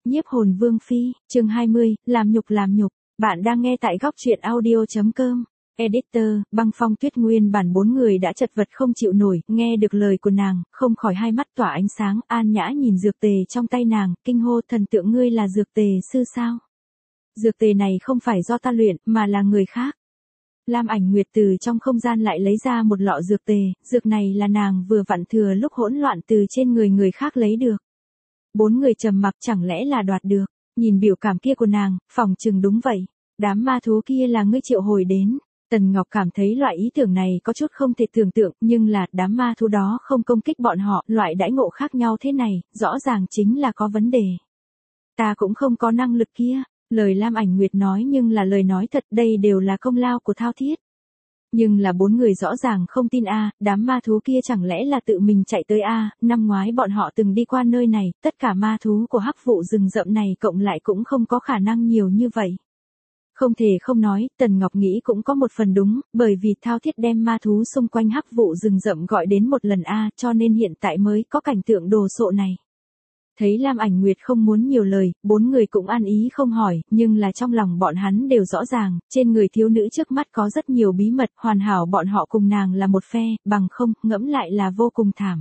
Nhiếp hồn vương phi, chương 20, làm nhục. Bạn đang nghe tại góc truyện audio.com. Editor, Băng Phong Tuyết Nguyên bản 4 người đã chật vật không chịu nổi, nghe được lời của nàng, không khỏi hai mắt tỏa ánh sáng. An Nhã nhìn dược tề trong tay nàng, kinh hô: thần tượng ngươi là dược tề sư sao? Dược tề này không phải do ta luyện, mà là người khác. Lam Ảnh Nguyệt từ trong không gian lại lấy ra một lọ dược tề, dược này là nàng vừa vặn thừa lúc hỗn loạn từ trên người khác lấy được. 4 người trầm mặc, chẳng lẽ là đoạt được? Nhìn biểu cảm kia của nàng, phỏng chừng đúng vậy. Đám ma thú kia là ngươi triệu hồi đến. Tần Ngọc cảm thấy loại ý tưởng này có chút không thể tưởng tượng, nhưng là đám ma thú đó không công kích bọn họ, loại đãi ngộ khác nhau thế này, rõ ràng chính là có vấn đề. Ta cũng không có năng lực kia, lời Lam Ảnh Nguyệt nói nhưng là lời nói thật, đây đều là công lao của Thao Thiết. Nhưng là 4 người rõ ràng không tin đám ma thú kia chẳng lẽ là tự mình chạy tới năm ngoái bọn họ từng đi qua nơi này, tất cả ma thú của hắc vụ rừng rậm này cộng lại cũng không có khả năng nhiều như vậy. Không thể không nói, Tần Ngọc nghĩ cũng có một phần đúng, bởi vì Thao Thiết đem ma thú xung quanh hắc vụ rừng rậm gọi đến một lần cho nên hiện tại mới có cảnh tượng đồ sộ này. Thấy Lam Ảnh Nguyệt không muốn nhiều lời, 4 người cũng an ý không hỏi, nhưng là trong lòng bọn hắn đều rõ ràng, trên người thiếu nữ trước mắt có rất nhiều bí mật, hoàn hảo bọn họ cùng nàng là một phe, bằng không, ngẫm lại là vô cùng thảm.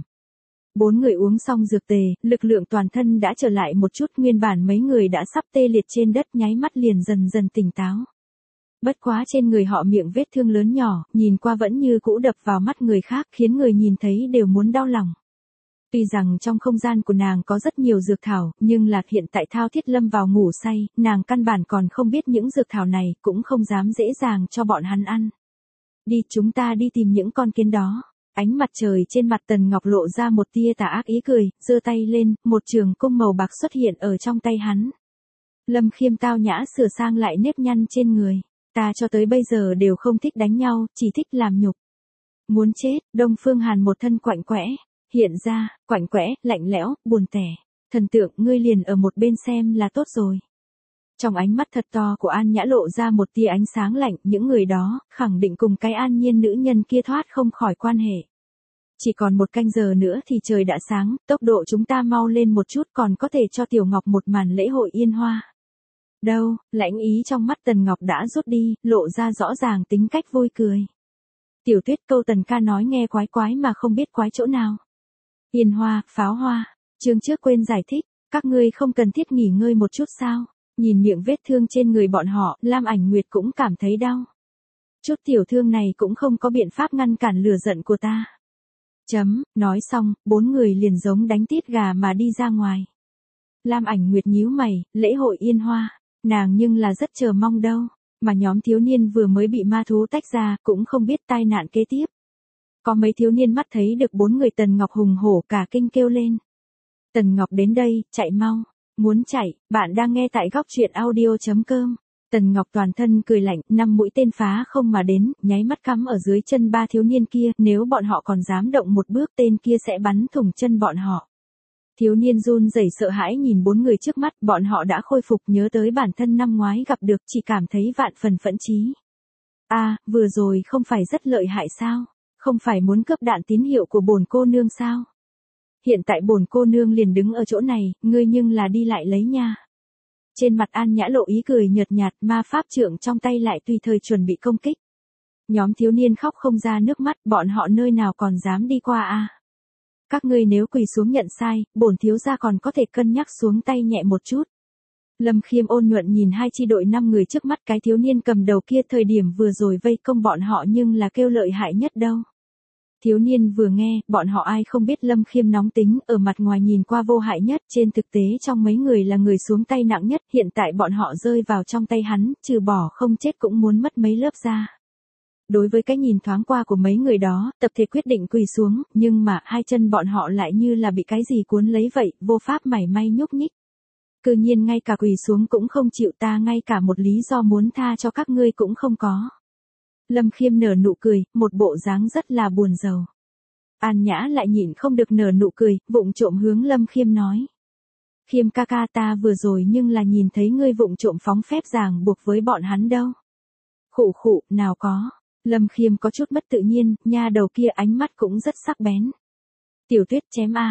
4 người uống xong dược tề, lực lượng toàn thân đã trở lại một chút, nguyên bản mấy người đã sắp tê liệt trên đất nháy mắt liền dần dần tỉnh táo. Bất quá trên người họ miệng vết thương lớn nhỏ, nhìn qua vẫn như cũ đập vào mắt người khác, khiến người nhìn thấy đều muốn đau lòng. Tuy rằng trong không gian của nàng có rất nhiều dược thảo, nhưng là hiện tại Thao Thiết lâm vào ngủ say, nàng căn bản còn không biết những dược thảo này, cũng không dám dễ dàng cho bọn hắn ăn. Đi, chúng ta đi tìm những con kiến đó. Ánh mặt trời trên mặt Tần Ngọc lộ ra một tia tà ác ý cười, giơ tay lên, một trường cung màu bạc xuất hiện ở trong tay hắn. Lâm Khiêm tao nhã sửa sang lại nếp nhăn trên người. Ta cho tới bây giờ đều không thích đánh nhau, chỉ thích làm nhục. Muốn chết, Đông Phương Hàn một thân quạnh quẽ. Hiện ra, quạnh quẽ, lạnh lẽo, buồn tẻ. Thần tượng, ngươi liền ở một bên xem là tốt rồi. Trong ánh mắt thật to của An Nhã lộ ra một tia ánh sáng lạnh, những người đó, khẳng định cùng cái An Nhiên nữ nhân kia thoát không khỏi quan hệ. Chỉ còn 1 canh giờ nữa thì trời đã sáng, tốc độ chúng ta mau lên một chút còn có thể cho Tiểu Ngọc một màn lễ hội yên hoa. Đâu, lãnh ý trong mắt Tần Ngọc đã rút đi, lộ ra rõ ràng tính cách vui cười. Tiểu Tuyết, câu Tần ca nói nghe quái quái mà không biết quái chỗ nào. Yên hoa, pháo hoa, chương trước quên giải thích, các ngươi không cần thiết nghỉ ngơi một chút sao? Nhìn miệng vết thương trên người bọn họ, Lam Ảnh Nguyệt cũng cảm thấy đau. Chút tiểu thương này cũng không có biện pháp ngăn cản lửa giận của ta. Nói xong, 4 người liền giống đánh tiết gà mà đi ra ngoài. Lam Ảnh Nguyệt nhíu mày, lễ hội yên hoa, nàng nhưng là rất chờ mong đâu, mà nhóm thiếu niên vừa mới bị ma thú tách ra, cũng không biết tai nạn kế tiếp. Có mấy thiếu niên mắt thấy được 4 người Tần Ngọc hùng hổ cả kinh kêu lên. Tần Ngọc đến đây, chạy mau. Muốn chạy, bạn đang nghe tại góc truyện audio.com. Tần Ngọc toàn thân cười lạnh, 5 mũi tên phá không mà đến, nháy mắt cắm ở dưới chân 3 thiếu niên kia, nếu bọn họ còn dám động một bước tên kia sẽ bắn thủng chân bọn họ. Thiếu niên run rẩy sợ hãi nhìn 4 người trước mắt, bọn họ đã khôi phục, nhớ tới bản thân năm ngoái gặp được, chỉ cảm thấy vạn phần phẫn chí. Vừa rồi không phải rất lợi hại sao? Không phải muốn cướp đạn tín hiệu của bổn cô nương sao? Hiện tại bổn cô nương liền đứng ở chỗ này, ngươi nhưng là đi lại lấy nha. Trên mặt An Nhã lộ ý cười nhợt nhạt, ma pháp trượng trong tay lại tùy thời chuẩn bị công kích. Nhóm thiếu niên khóc không ra nước mắt, bọn họ nơi nào còn dám đi qua Các ngươi nếu quỳ xuống nhận sai, bổn thiếu gia còn có thể cân nhắc xuống tay nhẹ một chút. Lâm Khiêm ôn nhuận nhìn 2 chi đội 5 người trước mắt, cái thiếu niên cầm đầu kia thời điểm vừa rồi vây công bọn họ nhưng là kêu lợi hại nhất đâu. Thiếu niên vừa nghe, bọn họ ai không biết Lâm Khiêm nóng tính, ở mặt ngoài nhìn qua vô hại nhất, trên thực tế trong mấy người là người xuống tay nặng nhất, hiện tại bọn họ rơi vào trong tay hắn, trừ bỏ không chết cũng muốn mất mấy lớp da. Đối với cái nhìn thoáng qua của mấy người đó, tập thể quyết định quỳ xuống, nhưng mà 2 chân bọn họ lại như là bị cái gì cuốn lấy vậy, vô pháp mảy may nhúc nhích. Cư nhiên ngay cả quỳ xuống cũng không chịu, ta ngay cả một lý do muốn tha cho các ngươi cũng không có. Lâm Khiêm nở nụ cười, một bộ dáng rất là buồn rầu. An Nhã lại nhịn không được nở nụ cười, vụng trộm hướng Lâm Khiêm nói. Khiêm ca ca, ta vừa rồi nhưng là nhìn thấy ngươi vụng trộm phóng phép ràng buộc với bọn hắn đâu. Khụ, nào có. Lâm Khiêm có chút mất tự nhiên, nha đầu kia ánh mắt cũng rất sắc bén. Tiểu Tuyết chém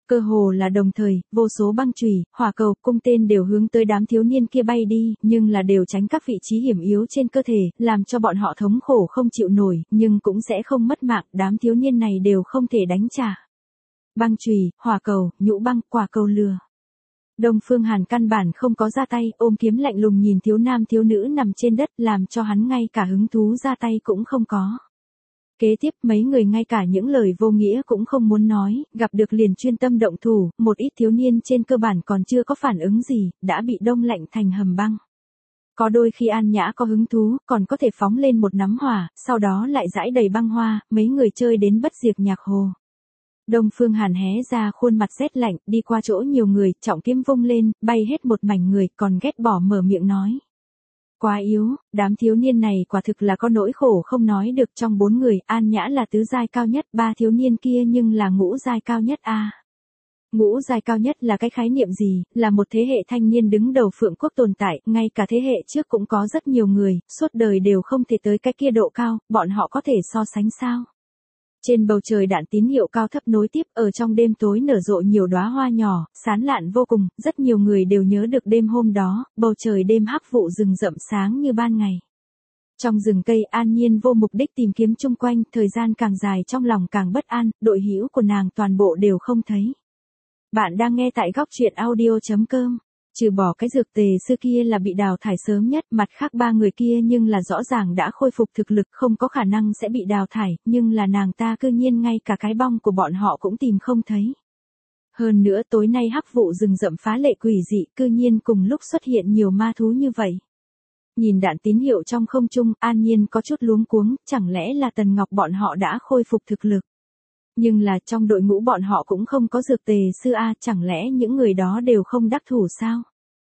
Cơ hồ là đồng thời, vô số băng chùy, hỏa cầu, cung tên đều hướng tới đám thiếu niên kia bay đi, nhưng là đều tránh các vị trí hiểm yếu trên cơ thể, làm cho bọn họ thống khổ không chịu nổi, nhưng cũng sẽ không mất mạng, đám thiếu niên này đều không thể đánh trả. Băng chùy, hỏa cầu, nhũ băng, quả cầu lửa. Đông Phương Hàn căn bản không có ra tay, ôm kiếm lạnh lùng nhìn thiếu nam thiếu nữ nằm trên đất, làm cho hắn ngay cả hứng thú ra tay cũng không có. Kế tiếp mấy người ngay cả những lời vô nghĩa cũng không muốn nói, gặp được liền chuyên tâm động thủ, một ít thiếu niên trên cơ bản còn chưa có phản ứng gì, đã bị đông lạnh thành hầm băng. Có đôi khi An Nhã có hứng thú, còn có thể phóng lên một nắm hỏa, sau đó lại rải đầy băng hoa, mấy người chơi đến bất diệt nhạc hồ. Đông Phương Hàn hé ra khuôn mặt rét lạnh, đi qua chỗ nhiều người, trọng kiếm vung lên, bay hết một mảnh người, còn ghét bỏ mở miệng nói. Quá yếu, đám thiếu niên này quả thực là có nỗi khổ không nói được, trong 4 người, An Nhã là tứ giai cao nhất, 3 thiếu niên kia nhưng là ngũ giai cao nhất a. Ngũ giai cao nhất là cái khái niệm gì, là một thế hệ thanh niên đứng đầu Phượng Quốc tồn tại, ngay cả thế hệ trước cũng có rất nhiều người, suốt đời đều không thể tới cái kia độ cao, bọn họ có thể so sánh sao? Trên bầu trời đạn tín hiệu cao thấp nối tiếp, ở trong đêm tối nở rộ nhiều đóa hoa nhỏ, sán lạn vô cùng, rất nhiều người đều nhớ được đêm hôm đó, bầu trời đêm hắc vụ rừng rậm sáng như ban ngày. Trong rừng cây An Nhiên vô mục đích tìm kiếm chung quanh, thời gian càng dài trong lòng càng bất an, đội hữu của nàng toàn bộ đều không thấy. Bạn đang nghe tại góc truyện audio.com. Trừ bỏ cái dược tề sư kia là bị đào thải sớm nhất, mặt khác 3 người kia nhưng là rõ ràng đã khôi phục thực lực, không có khả năng sẽ bị đào thải, nhưng là nàng ta cư nhiên ngay cả cái bong của bọn họ cũng tìm không thấy. Hơn nữa tối nay hắc vụ rừng rậm phá lệ quỷ dị, cư nhiên cùng lúc xuất hiện nhiều ma thú như vậy. Nhìn đạn tín hiệu trong không trung, An Nhiên có chút luống cuống, chẳng lẽ là Tần Ngọc bọn họ đã khôi phục thực lực. Nhưng là trong đội ngũ bọn họ cũng không có dược tề sư a, chẳng lẽ những người đó đều không đắc thủ sao?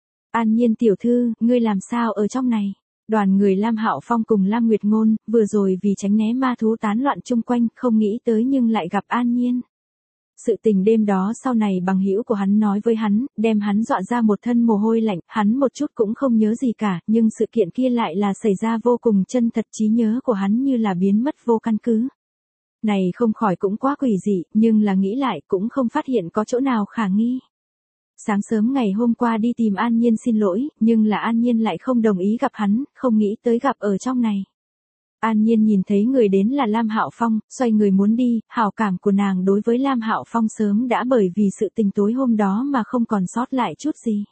An Nhiên tiểu thư, ngươi làm sao ở trong này? Đoàn người Lam Hạo Phong cùng Lam Nguyệt Ngôn, vừa rồi vì tránh né ma thú tán loạn chung quanh, không nghĩ tới nhưng lại gặp An Nhiên. Sự tình đêm đó sau này bằng hữu của hắn nói với hắn, đem hắn dọa ra một thân mồ hôi lạnh, hắn một chút cũng không nhớ gì cả, nhưng sự kiện kia lại là xảy ra vô cùng chân thật, trí nhớ của hắn như là biến mất vô căn cứ. Này không khỏi cũng quá quỷ dị, nhưng là nghĩ lại cũng không phát hiện có chỗ nào khả nghi. Sáng sớm ngày hôm qua đi tìm An Nhiên xin lỗi, nhưng là An Nhiên lại không đồng ý gặp hắn, không nghĩ tới gặp ở trong này. An Nhiên nhìn thấy người đến là Lam Hạo Phong, xoay người muốn đi, hảo cảm của nàng đối với Lam Hạo Phong sớm đã bởi vì sự tình tối hôm đó mà không còn sót lại chút gì.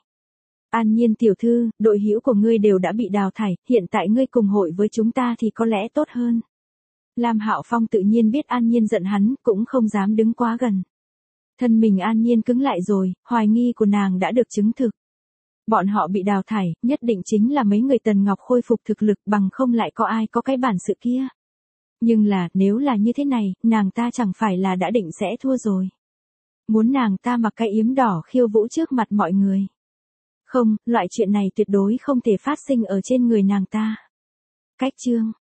An Nhiên tiểu thư, đội hữu của ngươi đều đã bị đào thải, hiện tại ngươi cùng hội với chúng ta thì có lẽ tốt hơn. Lam Hạo Phong tự nhiên biết An Nhiên giận hắn, cũng không dám đứng quá gần. Thân mình An Nhiên cứng lại rồi, hoài nghi của nàng đã được chứng thực. Bọn họ bị đào thải, nhất định chính là mấy người Tần Ngọc khôi phục thực lực, bằng không lại có ai có cái bản sự kia. Nhưng là, nếu là như thế này, nàng ta chẳng phải là đã định sẽ thua rồi. Muốn nàng ta mặc cái yếm đỏ khiêu vũ trước mặt mọi người. Không, loại chuyện này tuyệt đối không thể phát sinh ở trên người nàng ta. Cách chương